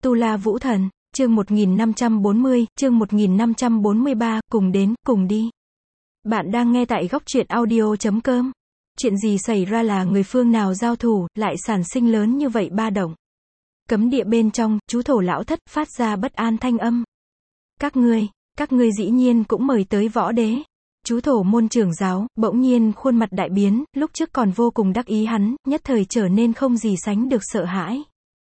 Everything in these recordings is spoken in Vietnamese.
Tu La Vũ Thần, chương 1540, chương 1543, cùng đến, cùng đi. Bạn đang nghe tại góc truyện audio.com. Chuyện gì xảy ra, là người phương nào giao thủ, lại sản sinh lớn như vậy ba động. Cấm địa bên trong, chú thổ lão thất phát ra bất an thanh âm. Các ngươi dĩ nhiên cũng mời tới võ đế. Chú thổ môn trưởng giáo, bỗng nhiên khuôn mặt đại biến, lúc trước còn vô cùng đắc ý hắn, nhất thời trở nên không gì sánh được sợ hãi.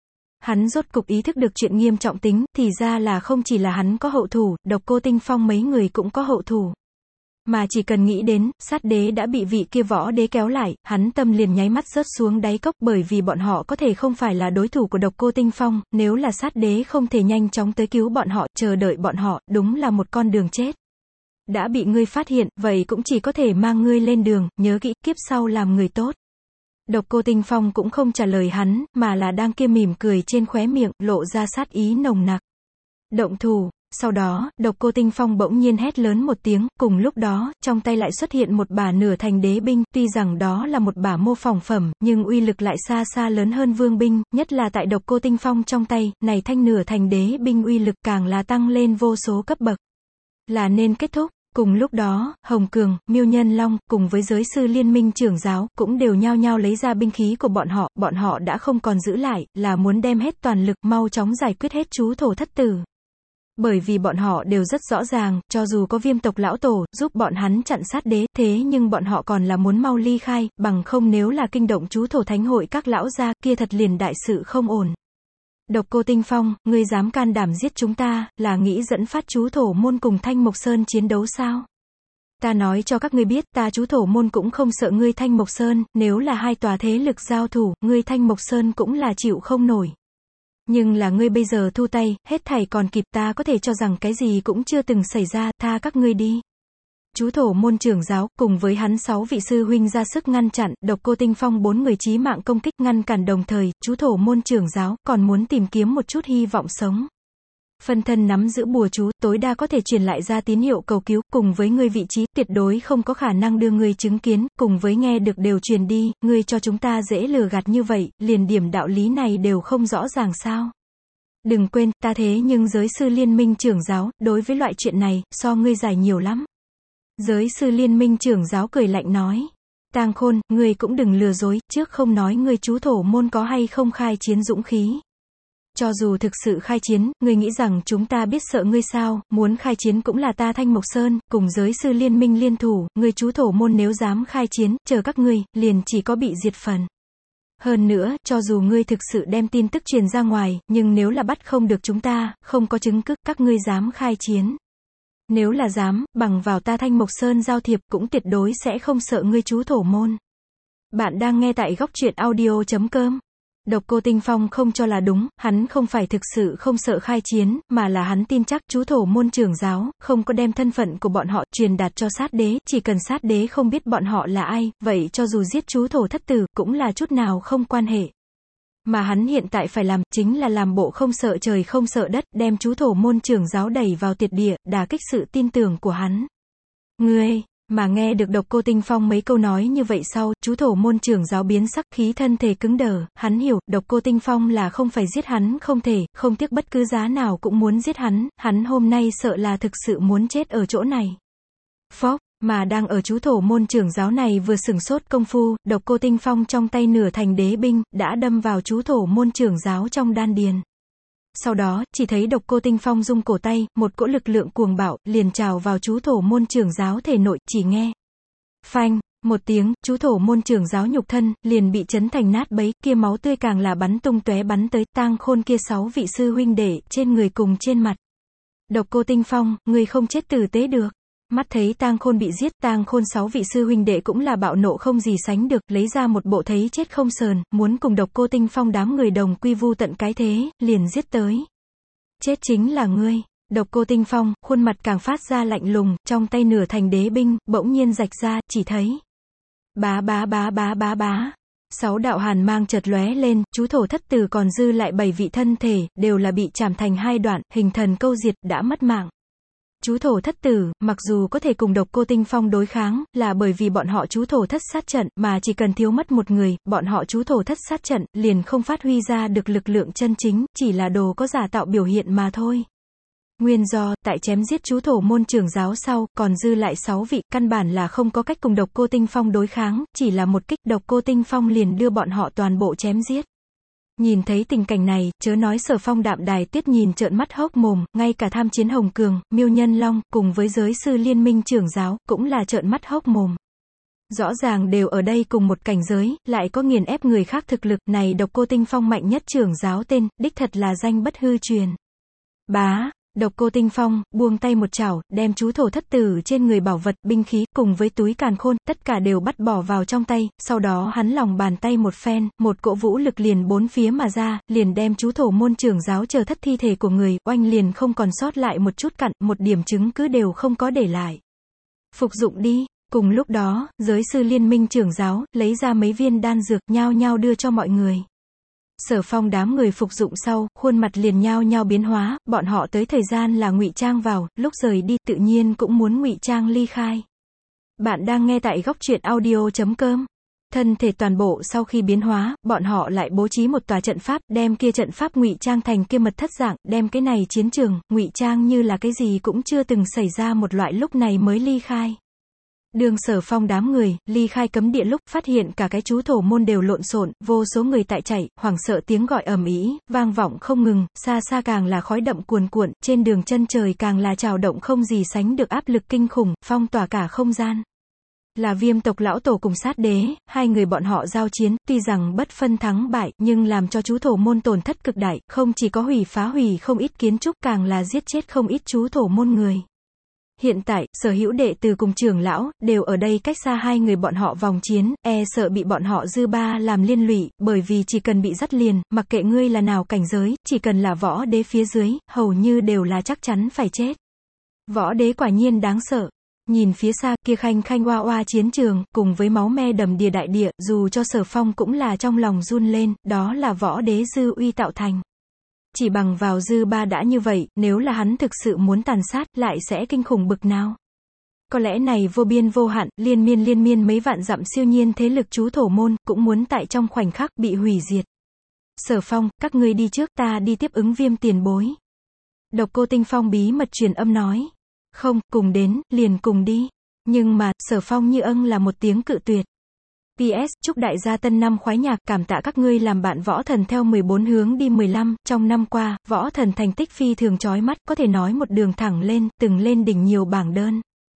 Hắn rốt cục ý thức được chuyện nghiêm trọng tính, thì ra là không chỉ là hắn có hậu thủ, Độc Cô Tinh Phong mấy người cũng có hậu thủ. Mà chỉ cần nghĩ đến, sát đế đã bị vị kia võ đế kéo lại, hắn tâm liền nháy mắt rớt xuống đáy cốc, bởi vì bọn họ có thể không phải là đối thủ của Độc Cô Tinh Phong, nếu là sát đế không thể nhanh chóng tới cứu bọn họ, chờ đợi bọn họ, đúng là một con đường chết. Đã bị ngươi phát hiện, vậy cũng chỉ có thể mang ngươi lên đường, nhớ kỹ, kiếp sau làm người tốt. Độc Cô Tinh Phong cũng không trả lời hắn, mà là đang kia mỉm cười trên khóe miệng, lộ ra sát ý nồng nặc. Động thủ. Sau đó, Độc Cô Tinh Phong bỗng nhiên hét lớn một tiếng, cùng lúc đó, trong tay lại xuất hiện một bả nửa thành đế binh, tuy rằng đó là một bả mô phỏng phẩm, nhưng uy lực lại xa xa lớn hơn vương binh, nhất là tại Độc Cô Tinh Phong trong tay, này thanh nửa thành đế binh uy lực càng là tăng lên vô số cấp bậc. Là nên kết thúc. Cùng lúc đó, Hồng Cường, Miêu Nhân Long, cùng với giới sư liên minh trưởng giáo, cũng đều nhao nhao lấy ra binh khí của bọn họ đã không còn giữ lại, là muốn đem hết toàn lực, mau chóng giải quyết hết chú thổ thất tử. Bởi vì bọn họ đều rất rõ ràng, cho dù có Viêm tộc lão tổ, giúp bọn hắn chặn sát đế, thế nhưng bọn họ còn là muốn mau ly khai, bằng không nếu là kinh động chú thổ thánh hội các lão gia, kia thật liền đại sự không ổn. Độc Cô Tinh Phong, ngươi dám can đảm giết chúng ta, là nghĩ dẫn phát chú thổ môn cùng Thanh Mộc Sơn chiến đấu sao? Ta nói cho các ngươi biết, ta chú thổ môn cũng không sợ ngươi Thanh Mộc Sơn, nếu là hai tòa thế lực giao thủ, ngươi Thanh Mộc Sơn cũng là chịu không nổi. Nhưng là ngươi bây giờ thu tay, hết thảy còn kịp, ta có thể cho rằng cái gì cũng chưa từng xảy ra, tha các ngươi đi. Chú thổ môn trưởng giáo, cùng với hắn 6 vị sư huynh ra sức ngăn chặn, Độc Cô Tinh Phong 4 người chí mạng công kích ngăn cản, đồng thời, chú thổ môn trưởng giáo, còn muốn tìm kiếm một chút hy vọng sống. Phân thân nắm giữ bùa chú, tối đa có thể truyền lại ra tín hiệu cầu cứu, cùng với ngươi vị trí, tuyệt đối không có khả năng đưa ngươi chứng kiến, cùng với nghe được đều truyền đi, ngươi cho chúng ta dễ lừa gạt như vậy, liền điểm đạo lý này đều không rõ ràng sao. Đừng quên, ta thế nhưng giới sư liên minh trưởng giáo, đối với loại chuyện này, so ngươi giải nhiều lắm. Giới sư liên minh trưởng giáo cười lạnh nói. Tang Khôn, ngươi cũng đừng lừa dối, trước không nói ngươi chú thổ môn có hay không khai chiến dũng khí. Cho dù thực sự khai chiến, ngươi nghĩ rằng chúng ta biết sợ ngươi sao, muốn khai chiến cũng là ta Thanh Mộc Sơn, cùng giới sư liên minh liên thủ, ngươi chú thổ môn nếu dám khai chiến, chờ các ngươi, liền chỉ có bị diệt phần. Hơn nữa, cho dù ngươi thực sự đem tin tức truyền ra ngoài, nhưng nếu là bắt không được chúng ta, không có chứng cứ, các ngươi dám khai chiến. Nếu là dám, bằng vào ta Thanh Mộc Sơn giao thiệp, cũng tuyệt đối sẽ không sợ ngươi chú thổ môn. Bạn đang nghe tại góc truyện audio.com. Độc Cô Tinh Phong không cho là đúng, hắn không phải thực sự không sợ khai chiến, mà là hắn tin chắc chú thổ môn trưởng giáo, không có đem thân phận của bọn họ truyền đạt cho sát đế, chỉ cần sát đế không biết bọn họ là ai, vậy cho dù giết chú thổ thất tử, cũng là chút nào không quan hệ. Mà hắn hiện tại phải làm, chính là làm bộ không sợ trời không sợ đất, đem chú thổ môn trưởng giáo đẩy vào tuyệt địa, đả kích sự tin tưởng của hắn. Ngươi, mà nghe được Độc Cô Tinh Phong mấy câu nói như vậy sau, chú thổ môn trưởng giáo biến sắc, khí thân thể cứng đờ, hắn hiểu, Độc Cô Tinh Phong là không phải giết hắn không thể, không tiếc bất cứ giá nào cũng muốn giết hắn hôm nay sợ là thực sự muốn chết ở chỗ này. Phốc. Mà đang ở chú thổ môn trưởng giáo này vừa sửng sốt công phu, Độc Cô Tinh Phong trong tay nửa thành đế binh, đã đâm vào chú thổ môn trưởng giáo trong đan điền. Sau đó, chỉ thấy Độc Cô Tinh Phong rung cổ tay, một cỗ lực lượng cuồng bạo, liền trào vào chú thổ môn trưởng giáo thể nội, chỉ nghe. Phanh, một tiếng, chú thổ môn trưởng giáo nhục thân, liền bị chấn thành nát bấy, kia máu tươi càng là bắn tung tóe bắn tới, Tang Khôn kia 6 vị sư huynh đệ, trên người cùng trên mặt. Độc Cô Tinh Phong, ngươi không chết tử tế được. Mắt thấy Tang Khôn bị giết, Tang Khôn 6 vị sư huynh đệ cũng là bạo nộ không gì sánh được, lấy ra một bộ thấy chết không sờn, muốn cùng Độc Cô Tinh Phong đám người đồng quy vu tận cái thế, liền giết tới. Chết chính là ngươi. Độc Cô Tinh Phong, khuôn mặt càng phát ra lạnh lùng, trong tay nửa thành đế binh, bỗng nhiên rạch ra, chỉ thấy. Bá. 6 đạo hàn mang chợt lóe lên, chú thổ thất tử còn dư lại 7 vị thân thể, đều là bị chảm thành 2 đoạn, hình thần câu diệt, đã mất mạng. Chú thổ thất tử, mặc dù có thể cùng độc cô Tinh Phong đối kháng, là bởi vì bọn họ chú thổ thất sát trận, mà chỉ cần thiếu mất một người, bọn họ chú thổ thất sát trận, liền không phát huy ra được lực lượng chân chính, chỉ là đồ có giả tạo biểu hiện mà thôi. Nguyên do, tại chém giết chú thổ môn trưởng giáo sau, còn dư lại 6 vị, căn bản là không có cách cùng độc cô Tinh Phong đối kháng, chỉ là một kích độc cô Tinh Phong liền đưa bọn họ toàn bộ chém giết. Nhìn thấy tình cảnh này, chớ nói Sở Phong Đạm Đài Tuyết nhìn trợn mắt hốc mồm, ngay cả Tham Chiến Hồng Cường, Miêu Nhân Long, cùng với giới sư liên minh trưởng giáo, cũng là trợn mắt hốc mồm. Rõ ràng đều ở đây cùng một cảnh giới, lại có nghiền ép người khác thực lực, này độc cô Tinh Phong mạnh nhất trưởng giáo tên, đích thật là danh bất hư truyền. Bá, độc cô Tinh Phong, buông tay một chảo, đem chú thổ thất tử trên người bảo vật, binh khí, cùng với túi càn khôn, tất cả đều bắt bỏ vào trong tay, sau đó hắn lòng bàn tay một phen, một cỗ vũ lực liền bốn phía mà ra, liền đem chú thổ môn trưởng giáo chờ thất thi thể của người, oanh liền không còn sót lại một chút cặn, một điểm chứng cứ đều không có để lại. Phục dụng đi. Cùng lúc đó, giới sư liên minh trưởng giáo, lấy ra mấy viên đan dược, nhao nhao đưa cho mọi người. Sở Phong đám người phục dụng sau, khuôn mặt liền nhao nhao biến hóa, bọn họ tới thời gian là ngụy trang vào, lúc rời đi, tự nhiên cũng muốn ngụy trang ly khai. Bạn đang nghe tại góc truyện audio.com. Thân thể toàn bộ sau khi biến hóa, bọn họ lại bố trí một tòa trận pháp, đem kia trận pháp ngụy trang thành kia mật thất dạng, đem cái này chiến trường, ngụy trang như là cái gì cũng chưa từng xảy ra một loại, lúc này mới ly khai. Đường Sở Phong đám người, ly khai cấm địa lúc, phát hiện cả cái chú thổ môn đều lộn xộn, vô số người tại chạy, hoảng sợ tiếng gọi ầm ĩ, vang vọng không ngừng, xa xa càng là khói đậm cuồn cuộn, trên đường chân trời càng là trào động không gì sánh được áp lực kinh khủng, phong tỏa cả không gian. Là Viêm tộc lão tổ cùng Sát đế, hai người bọn họ giao chiến, tuy rằng bất phân thắng bại, nhưng làm cho chú thổ môn tổn thất cực đại, không chỉ có phá hủy không ít kiến trúc, càng là giết chết không ít chú thổ môn người. Hiện tại, sở hữu đệ tử cùng trưởng lão, đều ở đây cách xa hai người bọn họ vòng chiến, e sợ bị bọn họ dư ba làm liên lụy, bởi vì chỉ cần bị dắt liền, mặc kệ ngươi là nào cảnh giới, chỉ cần là võ đế phía dưới, hầu như đều là chắc chắn phải chết. Võ đế quả nhiên đáng sợ. Nhìn phía xa, kia khanh khanh oa oa chiến trường, cùng với máu me đầm đìa đại địa, dù cho Sở Phong cũng là trong lòng run lên, đó là võ đế dư uy tạo thành. Chỉ bằng vào dư ba đã như vậy, nếu là hắn thực sự muốn tàn sát, lại sẽ kinh khủng bực nào. Có lẽ này vô biên vô hạn, liên miên mấy vạn dặm siêu nhiên thế lực chú thổ môn, cũng muốn tại trong khoảnh khắc bị hủy diệt. Sở Phong, các ngươi đi trước, ta đi tiếp ứng Viêm tiền bối. Độc cô Tinh Phong bí mật truyền âm nói. Không, cùng đến, liền cùng đi. Nhưng mà, Sở Phong như âng là một tiếng cự tuyệt. PS, chúc đại gia tân năm khoái nhạc, cảm tạ các ngươi làm bạn Võ Thần theo 14 hướng đi 15, trong năm qua, Võ Thần thành tích phi thường chói mắt, có thể nói một đường thẳng lên, từng lên đỉnh nhiều bảng đơn.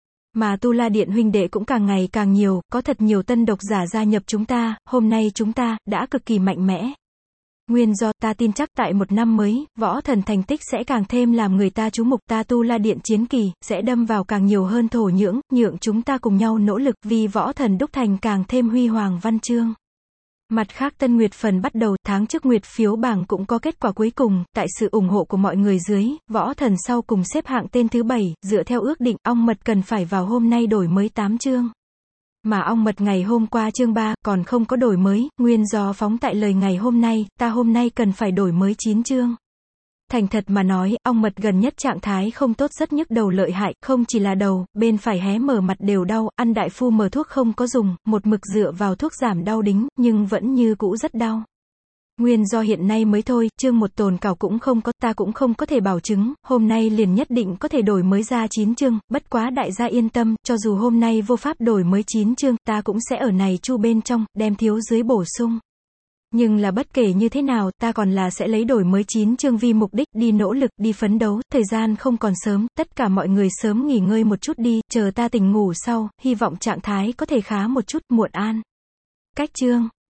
Mà Tu La Điện huynh đệ cũng càng ngày càng nhiều, có thật nhiều tân độc giả gia nhập chúng ta, hôm nay chúng ta, đã cực kỳ mạnh mẽ. Nguyên do, ta tin chắc tại một năm mới, Võ Thần thành tích sẽ càng thêm làm người ta chú mục, ta Tu La Điện chiến kỳ, sẽ đâm vào càng nhiều hơn thổ nhưỡng, nhượng chúng ta cùng nhau nỗ lực, vì Võ Thần đúc thành càng thêm huy hoàng văn chương. Mặt khác Tân Nguyệt phần bắt đầu, tháng trước Nguyệt phiếu bảng cũng có kết quả cuối cùng, tại sự ủng hộ của mọi người dưới, Võ Thần sau cùng xếp hạng tên thứ 7, dựa theo ước định, ong mật cần phải vào hôm nay đổi mới 8 chương. Mà ong mật ngày hôm qua chương 3, còn không có đổi mới, nguyên do phóng tại lời ngày hôm nay, ta hôm nay cần phải đổi mới 9 chương. Thành thật mà nói, ong mật gần nhất trạng thái không tốt, rất nhức đầu lợi hại, không chỉ là đầu, bên phải hé mở mặt đều đau, ăn đại phu mở thuốc không có dùng, một mực dựa vào thuốc giảm đau đính, nhưng vẫn như cũ rất đau. Nguyên do hiện nay mới thôi, chương 1 tồn cảo cũng không có, ta cũng không có thể bảo chứng, hôm nay liền nhất định có thể đổi mới ra 9 chương, bất quá đại gia yên tâm, cho dù hôm nay vô pháp đổi mới 9 chương, ta cũng sẽ ở này chu bên trong, đem thiếu dưới bổ sung. Nhưng là bất kể như thế nào, ta còn là sẽ lấy đổi mới 9 chương vì mục đích, đi nỗ lực, đi phấn đấu, thời gian không còn sớm, tất cả mọi người sớm nghỉ ngơi một chút đi, chờ ta tỉnh ngủ sau, hy vọng trạng thái có thể khá một chút, muộn an. Cách chương.